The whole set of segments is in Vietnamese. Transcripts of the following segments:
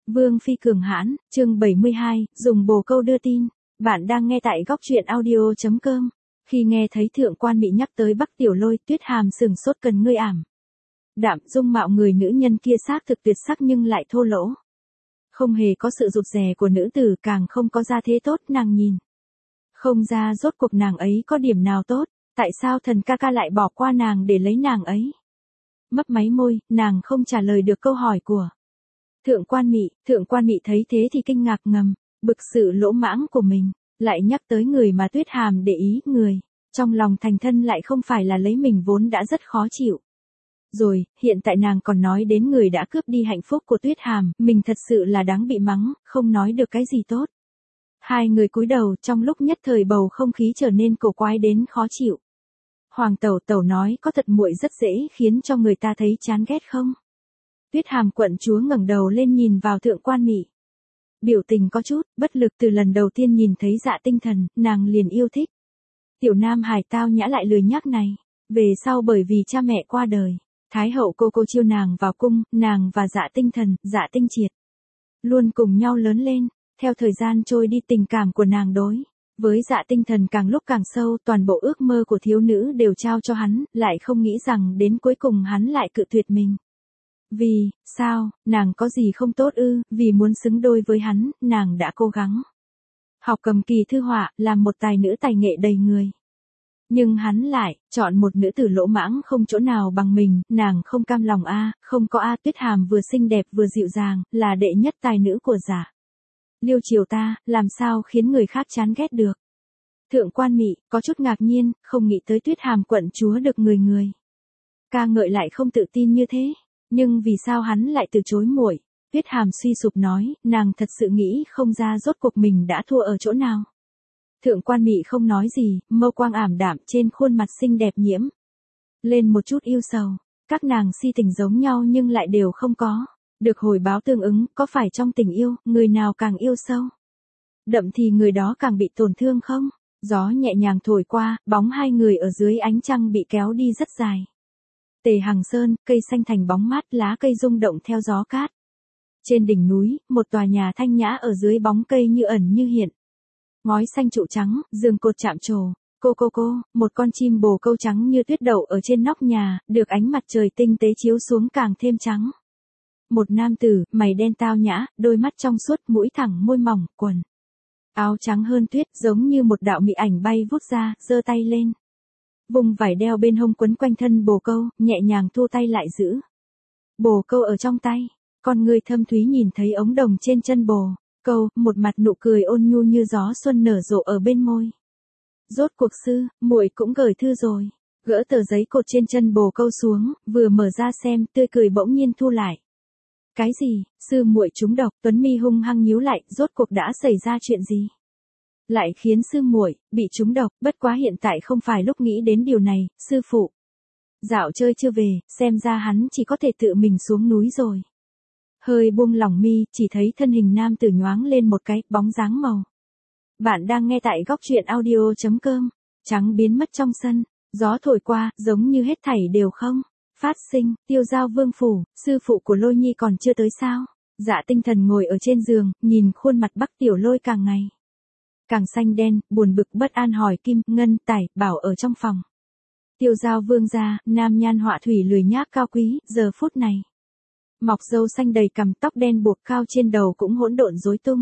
Vương phi cường hãn, chương 72, dùng bồ câu đưa tin. Bạn đang nghe tại góc truyện audio.com. Khi nghe thấy thượng quan Mị nhắc tới Bắc Tiểu Lôi, Tuyết Hàm sừng sốt cần ngươi ảm. Đạm dung mạo người nữ nhân kia xác thực tuyệt sắc nhưng lại thô lỗ. Không hề có sự rụt rè của nữ tử, càng không có gia thế tốt. Nàng nhìn không ra rốt cuộc nàng ấy có điểm nào tốt, tại sao thần ca ca lại bỏ qua nàng để lấy nàng ấy. Mấp máy môi, nàng không trả lời được câu hỏi của Thượng quan Mị thấy thế thì kinh ngạc ngầm, bực sự lỗ mãng của mình, lại nhắc tới người mà Tuyết Hàm để ý, người trong lòng thành thân lại không phải là lấy mình vốn đã rất khó chịu. Rồi, hiện tại nàng còn nói đến người đã cướp đi hạnh phúc của Tuyết Hàm, mình thật sự là đáng bị mắng, không nói được cái gì tốt. Hai người cúi đầu, trong lúc nhất thời bầu không khí trở nên cổ quái đến khó chịu. Hoàng tẩu tẩu nói có thật muội rất dễ khiến cho người ta thấy chán ghét không? Tuyết Hàm quận chúa ngẩng đầu lên nhìn vào Thượng quan Mị. Biểu tình có chút bất lực, từ lần đầu tiên nhìn thấy Dạ Tinh Thần, nàng liền yêu thích. Tiểu nam hài tao nhã lại lười nhác này, về sau bởi vì cha mẹ qua đời, Thái hậu cô chiêu nàng vào cung, nàng và Dạ Tinh Thần, Dạ Tinh Triệt luôn cùng nhau lớn lên. Theo thời gian trôi đi, tình cảm của nàng đối với Dạ Tinh Thần càng lúc càng sâu, toàn bộ ước mơ của thiếu nữ đều trao cho hắn, lại không nghĩ rằng đến cuối cùng hắn lại cự tuyệt mình. Vì sao, nàng có gì không tốt ư? Vì muốn xứng đôi với hắn, nàng đã cố gắng học cầm kỳ thư họa, làm một tài nữ tài nghệ đầy người. Nhưng hắn lại chọn một nữ tử lỗ mãng không chỗ nào bằng mình, nàng không cam lòng a, không có a. Tuyết Hàm vừa xinh đẹp vừa dịu dàng, là đệ nhất tài nữ của Dạ Liêu triều ta, làm sao khiến người khác chán ghét được. Thượng quan Mị có chút ngạc nhiên, không nghĩ tới Tuyết Hàm quận chúa được người ca ngợi lại không tự tin như thế. Nhưng vì sao hắn lại từ chối muội? Tuyết Hàm suy sụp nói, nàng thật sự nghĩ không ra rốt cuộc mình đã thua ở chỗ nào. Thượng quan Mị không nói gì, mâu quang ảm đạm trên khuôn mặt xinh đẹp nhiễm lên một chút yêu sầu. Các nàng si tình giống nhau nhưng lại đều không có được hồi báo tương ứng, có phải trong tình yêu, người nào càng yêu sâu đậm thì người đó càng bị tổn thương không? Gió nhẹ nhàng thổi qua, bóng hai người ở dưới ánh trăng bị kéo đi rất dài. Tề Hằng Sơn, cây xanh thành bóng mát, lá cây rung động theo gió cát. Trên đỉnh núi, một tòa nhà thanh nhã ở dưới bóng cây như ẩn như hiện. Ngói xanh trụ trắng, giường cột chạm trổ. Cô, một con chim bồ câu trắng như tuyết đậu ở trên nóc nhà, được ánh mặt trời tinh tế chiếu xuống càng thêm trắng. Một nam tử, mày đen tao nhã, đôi mắt trong suốt, mũi thẳng, môi mỏng, quần áo trắng hơn tuyết, giống như một đạo mị ảnh bay vút ra, giơ tay lên. Vùng vải đeo bên hông quấn quanh thân bồ câu, nhẹ nhàng thu tay lại giữ bồ câu ở trong tay. Con người thâm thúy nhìn thấy ống đồng trên chân bồ câu, một mặt nụ cười ôn nhu như gió xuân nở rộ ở bên môi. Rốt cuộc sư muội cũng gửi thư rồi. Gỡ tờ giấy cột trên chân bồ câu xuống, vừa mở ra xem, tươi cười bỗng nhiên thu lại. Cái gì? Sư muội trúng độc? Tuấn mi hung hăng nhíu lại, rốt cuộc đã xảy ra chuyện gì? Lại khiến sư muội bị trúng độc, bất quá hiện tại không phải lúc nghĩ đến điều này, sư phụ dạo chơi chưa về, xem ra hắn chỉ có thể tự mình xuống núi rồi. Hơi buông lỏng mi, chỉ thấy thân hình nam tử nhoáng lên một cái, bóng dáng màu. Bạn đang nghe tại góc truyện audio.com. Trắng biến mất trong sân, gió thổi qua, giống như hết thảy đều không phát sinh. Tiêu Giao vương phủ, sư phụ của Lôi Nhi còn chưa tới sao? Dạ Tinh Thần ngồi ở trên giường, nhìn khuôn mặt Bắc Tiểu Lôi càng ngày càng xanh đen, buồn bực bất an hỏi Kim, Ngân, Tài, Bảo ở trong phòng. Tiêu Giao vương gia, nam nhan họa thủy lười nhác cao quý, giờ phút này mọc râu xanh đầy cằm, tóc đen buộc cao trên đầu cũng hỗn độn rối tung.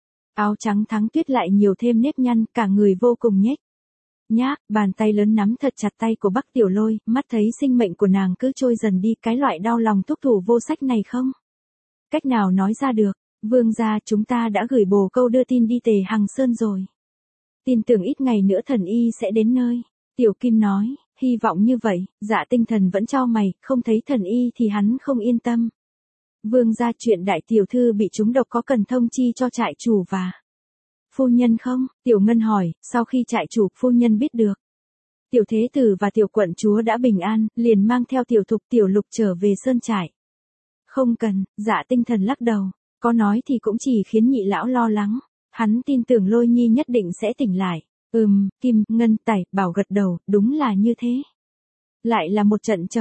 Áo trắng thắng tuyết lại nhiều thêm nếp nhăn, cả người vô cùng nhếch nhác, bàn tay lớn nắm thật chặt tay của Bắc Tiểu Lôi, mắt thấy sinh mệnh của nàng cứ trôi dần đi, cái loại đau lòng thúc thủ vô sách này không cách nào nói ra được. Vương gia, chúng ta đã gửi bồ câu đưa tin đi Tề Hằng Sơn rồi. Tin tưởng ít ngày nữa thần y sẽ đến nơi. Tiểu Kim nói, hy vọng như vậy. Dạ Tinh Thần vẫn chau mày, không thấy thần y thì hắn không yên tâm. Vương gia, chuyện đại tiểu thư bị trúng độc có cần thông chi cho trại chủ và phu nhân không? Tiểu Ngân hỏi, sau khi trại chủ, phu nhân biết được tiểu thế tử và tiểu quận chúa đã bình an, liền mang theo tiểu thục tiểu lục trở về sơn trại. Không cần. Dạ Tinh Thần lắc đầu, có nói thì cũng chỉ khiến nhị lão lo lắng. Hắn tin tưởng Lôi Nhi nhất định sẽ tỉnh lại. Kim, Ngân, Tài, Bảo gật đầu, đúng là như thế. Lại là một trận trầm mặc.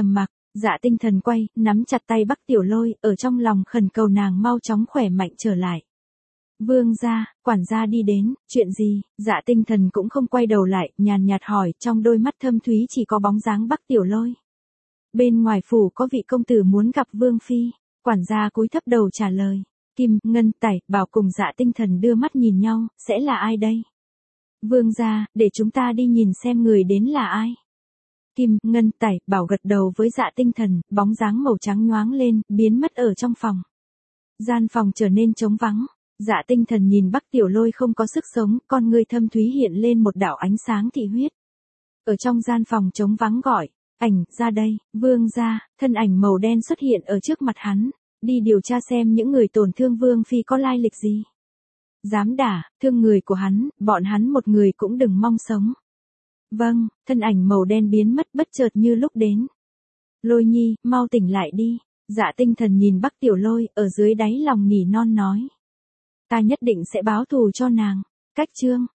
Dạ Tinh Thần quay, nắm chặt tay Bắc Tiểu Lôi, ở trong lòng khẩn cầu nàng mau chóng khỏe mạnh trở lại. Vương gia, quản gia đi đến, chuyện gì? Dạ Tinh Thần cũng không quay đầu lại, nhàn nhạt hỏi, trong đôi mắt thâm thúy chỉ có bóng dáng Bắc Tiểu Lôi. Bên ngoài phủ có vị công tử muốn gặp Vương phi, quản gia cúi thấp đầu trả lời. Kim, Ngân, Tải, Bảo cùng Dạ Tinh Thần đưa mắt nhìn nhau, sẽ là ai đây? Vương gia, để chúng ta đi nhìn xem người đến là ai. Kim, Ngân, Tải, Bảo gật đầu với Dạ Tinh Thần, bóng dáng màu trắng nhoáng lên, biến mất ở trong phòng. Gian phòng trở nên trống vắng. Dạ Tinh Thần nhìn Bắc Tiểu Lôi không có sức sống, con người thâm thúy hiện lên một đạo ánh sáng thị huyết. Ở trong gian phòng trống vắng gọi, ảnh, ra đây, Vương gia, thân ảnh màu đen xuất hiện ở trước mặt hắn, đi điều tra xem những người tổn thương Vương phi có lai lịch gì. Dám đả, thương người của hắn, bọn hắn một người cũng đừng mong sống. Vâng, thân ảnh màu đen biến mất bất chợt như lúc đến. Lôi nhi, mau tỉnh lại đi. Dạ Tinh Thần nhìn Bắc Tiểu Lôi, ở dưới đáy lòng nỉ non nói. Ta nhất định sẽ báo thù cho nàng. Cách chương